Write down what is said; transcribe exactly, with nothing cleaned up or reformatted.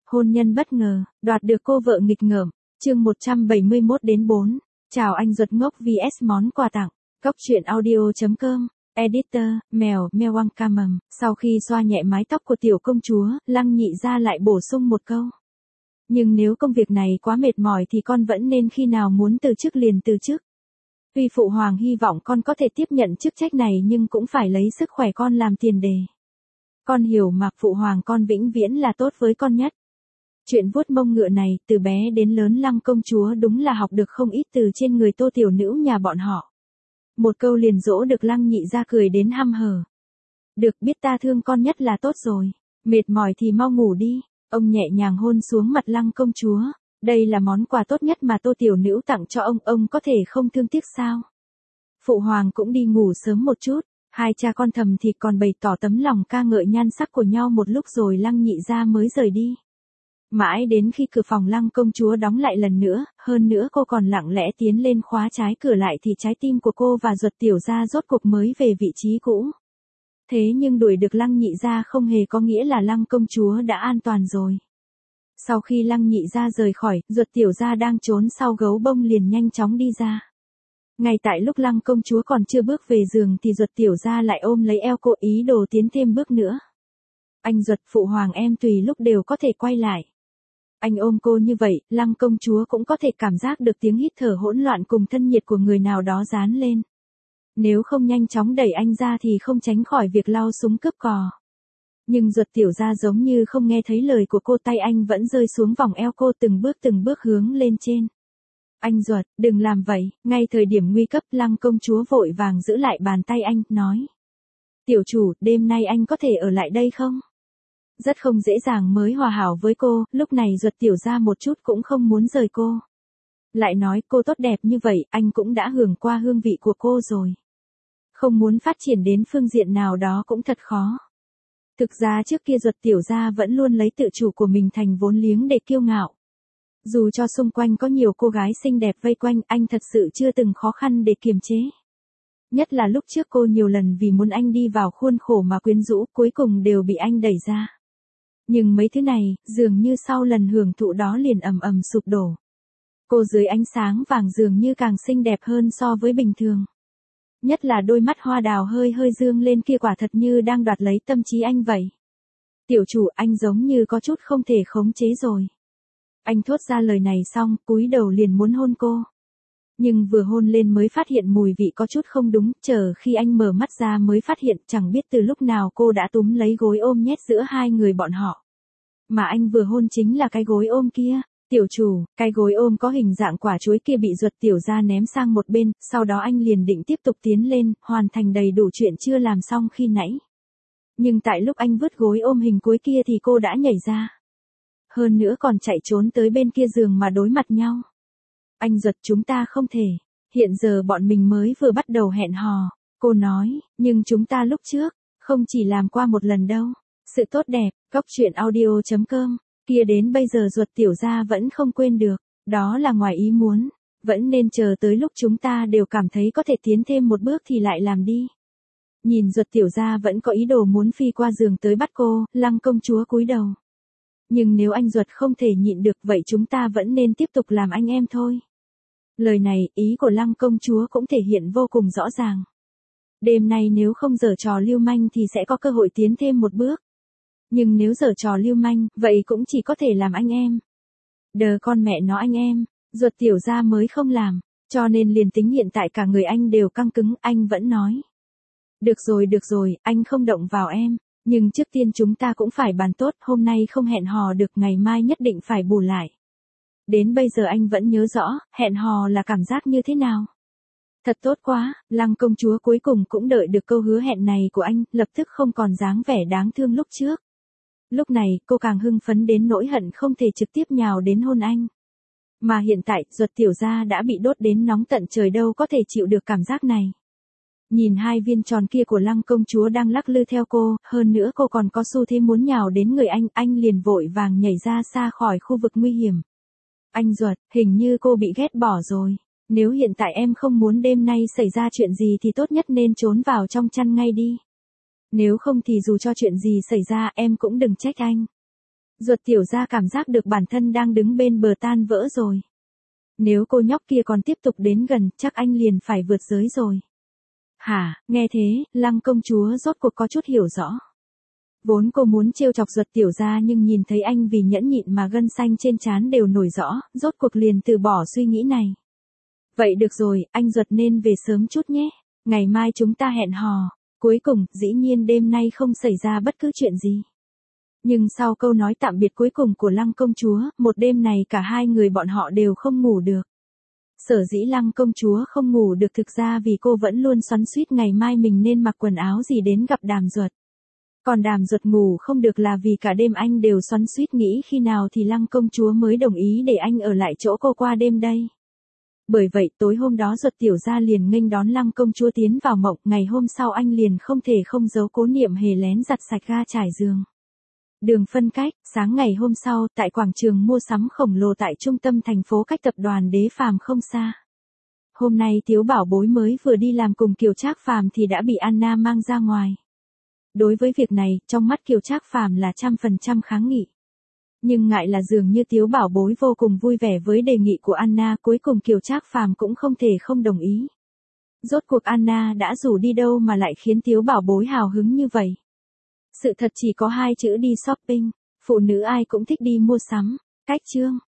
Hôn nhân bất ngờ, đoạt được cô vợ nghịch ngợm, chương một trăm bảy mươi mốt đến bốn. Chào anh ruột ngốc vs món quà tặng. Cốc truyện audio chấm com. Editor, mèo, mèo Wang Ca Mầm. Sau khi xoa nhẹ mái tóc của tiểu công chúa, Lăng Nhị Gia lại bổ sung một câu. Nhưng nếu công việc này quá mệt mỏi thì con vẫn nên khi nào muốn từ chức liền từ chức. Tuy phụ hoàng hy vọng con có thể tiếp nhận chức trách này nhưng cũng phải lấy sức khỏe con làm tiền đề. Con hiểu mà, phụ hoàng con vĩnh viễn là tốt với con nhất. Chuyện vuốt mông ngựa này, từ bé đến lớn Lăng công chúa đúng là học được không ít từ trên người Tô tiểu nữ nhà bọn họ. Một câu liền dỗ được Lăng Nhị Gia cười đến hăm hở. Được, biết ta thương con nhất là tốt rồi. Mệt mỏi thì mau ngủ đi. Ông nhẹ nhàng hôn xuống mặt Lăng công chúa. Đây là món quà tốt nhất mà Tô tiểu nữ tặng cho ông, ông có thể không thương tiếc sao? Phụ hoàng cũng đi ngủ sớm một chút. Hai cha con thầm thì còn bày tỏ tấm lòng ca ngợi nhan sắc của nhau một lúc rồi Lăng Nhị Gia mới rời đi. Mãi đến khi cửa phòng Lăng công chúa đóng lại lần nữa, hơn nữa cô còn lặng lẽ tiến lên khóa trái cửa lại thì trái tim của cô và Duật tiểu gia rốt cuộc mới về vị trí cũ. Thế nhưng đuổi được Lăng Nhị Gia không hề có nghĩa là Lăng công chúa đã an toàn rồi. Sau khi Lăng Nhị Gia rời khỏi, Duật tiểu gia đang trốn sau gấu bông liền nhanh chóng đi ra. Ngay tại lúc Lăng công chúa còn chưa bước về giường thì Duật tiểu gia lại ôm lấy eo cô ý đồ tiến thêm bước nữa. Anh Duật, phụ hoàng em tùy lúc đều có thể quay lại. Anh ôm cô như vậy, Lăng công chúa cũng có thể cảm giác được tiếng hít thở hỗn loạn cùng thân nhiệt của người nào đó dán lên. Nếu không nhanh chóng đẩy anh ra thì không tránh khỏi việc lao súng cướp cò. Nhưng Duật tiểu gia giống như không nghe thấy lời của cô, tay anh vẫn rơi xuống vòng eo cô từng bước từng bước hướng lên trên. Anh Duật, đừng làm vậy. Ngay thời điểm nguy cấp, Lăng công chúa vội vàng giữ lại bàn tay anh, nói. Tiểu chủ, đêm nay anh có thể ở lại đây không? Rất không dễ dàng mới hòa hảo với cô, lúc này Duật tiểu gia một chút cũng không muốn rời cô. Lại nói cô tốt đẹp như vậy, anh cũng đã hưởng qua hương vị của cô rồi. Không muốn phát triển đến phương diện nào đó cũng thật khó. Thực ra trước kia Duật tiểu gia vẫn luôn lấy tự chủ của mình thành vốn liếng để kiêu ngạo. Dù cho xung quanh có nhiều cô gái xinh đẹp vây quanh, anh thật sự chưa từng khó khăn để kiềm chế. Nhất là lúc trước cô nhiều lần vì muốn anh đi vào khuôn khổ mà quyến rũ, cuối cùng đều bị anh đẩy ra. Nhưng mấy thứ này, dường như sau lần hưởng thụ đó liền ầm ầm sụp đổ. Cô dưới ánh sáng vàng dường như càng xinh đẹp hơn so với bình thường. Nhất là đôi mắt hoa đào hơi hơi dương lên kia quả thật như đang đoạt lấy tâm trí anh vậy. Tiểu chủ, anh giống như có chút không thể khống chế rồi. Anh thốt ra lời này xong, cúi đầu liền muốn hôn cô. Nhưng vừa hôn lên mới phát hiện mùi vị có chút không đúng, chờ khi anh mở mắt ra mới phát hiện chẳng biết từ lúc nào cô đã túm lấy gối ôm nhét giữa hai người bọn họ. Mà anh vừa hôn chính là cái gối ôm kia. Tiểu chủ, cái gối ôm có hình dạng quả chuối kia bị Duật tiểu gia ném sang một bên, sau đó anh liền định tiếp tục tiến lên, hoàn thành đầy đủ chuyện chưa làm xong khi nãy. Nhưng tại lúc anh vứt gối ôm hình cuối kia thì cô đã nhảy ra. Hơn nữa còn chạy trốn tới bên kia giường mà đối mặt nhau. Anh Duật, chúng ta không thể. Hiện giờ bọn mình mới vừa bắt đầu hẹn hò. Cô nói, nhưng chúng ta lúc trước, không chỉ làm qua một lần đâu. Sự tốt đẹp, cốc truyện audio chấm com. Kia đến bây giờ Duật tiểu gia vẫn không quên được. Đó là ngoài ý muốn. Vẫn nên chờ tới lúc chúng ta đều cảm thấy có thể tiến thêm một bước thì lại làm đi. Nhìn Duật tiểu gia vẫn có ý đồ muốn phi qua giường tới bắt cô, Lăng công chúa cúi đầu. Nhưng nếu anh Duật không thể nhịn được vậy chúng ta vẫn nên tiếp tục làm anh em thôi. Lời này, ý của Lăng công chúa cũng thể hiện vô cùng rõ ràng. Đêm nay nếu không giở trò lưu manh thì sẽ có cơ hội tiến thêm một bước. Nhưng nếu giở trò lưu manh, vậy cũng chỉ có thể làm anh em. Đờ con mẹ nó anh em, Duật tiểu gia mới không làm, cho nên liền tính hiện tại cả người anh đều căng cứng, anh vẫn nói. Được rồi được rồi, anh không động vào em. Nhưng trước tiên chúng ta cũng phải bàn tốt, hôm nay không hẹn hò được ngày mai nhất định phải bù lại. Đến bây giờ anh vẫn nhớ rõ, hẹn hò là cảm giác như thế nào. Thật tốt quá, Lăng công chúa cuối cùng cũng đợi được câu hứa hẹn này của anh, lập tức không còn dáng vẻ đáng thương lúc trước. Lúc này, cô càng hưng phấn đến nỗi hận không thể trực tiếp nhào đến hôn anh. Mà hiện tại, Duật tiểu gia đã bị đốt đến nóng tận trời đâu có thể chịu được cảm giác này. Nhìn hai viên tròn kia của Lăng công chúa đang lắc lư theo cô, hơn nữa cô còn có xu thế muốn nhào đến người anh, anh liền vội vàng nhảy ra xa khỏi khu vực nguy hiểm. Anh Duật, hình như cô bị ghét bỏ rồi. Nếu hiện tại em không muốn đêm nay xảy ra chuyện gì thì tốt nhất nên trốn vào trong chăn ngay đi. Nếu không thì dù cho chuyện gì xảy ra em cũng đừng trách anh. Ruột tiểu gia cảm giác được bản thân đang đứng bên bờ tan vỡ rồi. Nếu cô nhóc kia còn tiếp tục đến gần, chắc anh liền phải vượt giới rồi. Hả, nghe thế, Lăng công chúa rốt cuộc có chút hiểu rõ. Vốn cô muốn trêu chọc Ruột tiểu gia nhưng nhìn thấy anh vì nhẫn nhịn mà gân xanh trên trán đều nổi rõ, rốt cuộc liền từ bỏ suy nghĩ này. Vậy được rồi, anh Ruột nên về sớm chút nhé. Ngày mai chúng ta hẹn hò. Cuối cùng, dĩ nhiên đêm nay không xảy ra bất cứ chuyện gì. Nhưng sau câu nói tạm biệt cuối cùng của Lăng công chúa, một đêm này cả hai người bọn họ đều không ngủ được. Sở dĩ Lăng công chúa không ngủ được thực ra vì cô vẫn luôn xoắn xuýt ngày mai mình nên mặc quần áo gì đến gặp Đàm Duật. Còn Đàm Duật ngủ không được là vì cả đêm anh đều xoắn xuýt nghĩ khi nào thì Lăng công chúa mới đồng ý để anh ở lại chỗ cô qua đêm đây. Bởi vậy tối hôm đó Duật tiểu gia liền nghênh đón Lăng công chúa tiến vào mộng, ngày hôm sau anh liền không thể không giấu Cố Niệm Hề lén giặt sạch ga trải giường. Đường phân cách, sáng ngày hôm sau, tại quảng trường mua sắm khổng lồ tại trung tâm thành phố cách tập đoàn Đế Phàm không xa. Hôm nay Tiếu Bảo Bối mới vừa đi làm cùng Kiều Trác Phàm thì đã bị Anna mang ra ngoài. Đối với việc này, trong mắt Kiều Trác Phàm là trăm phần trăm kháng nghị. Nhưng ngại là dường như Tiếu Bảo Bối vô cùng vui vẻ với đề nghị của Anna, cuối cùng Kiều Trác Phàm cũng không thể không đồng ý. Rốt cuộc Anna đã rủ đi đâu mà lại khiến Tiếu Bảo Bối hào hứng như vậy? Sự thật chỉ có hai chữ đi shopping, phụ nữ ai cũng thích đi mua sắm. Cách chương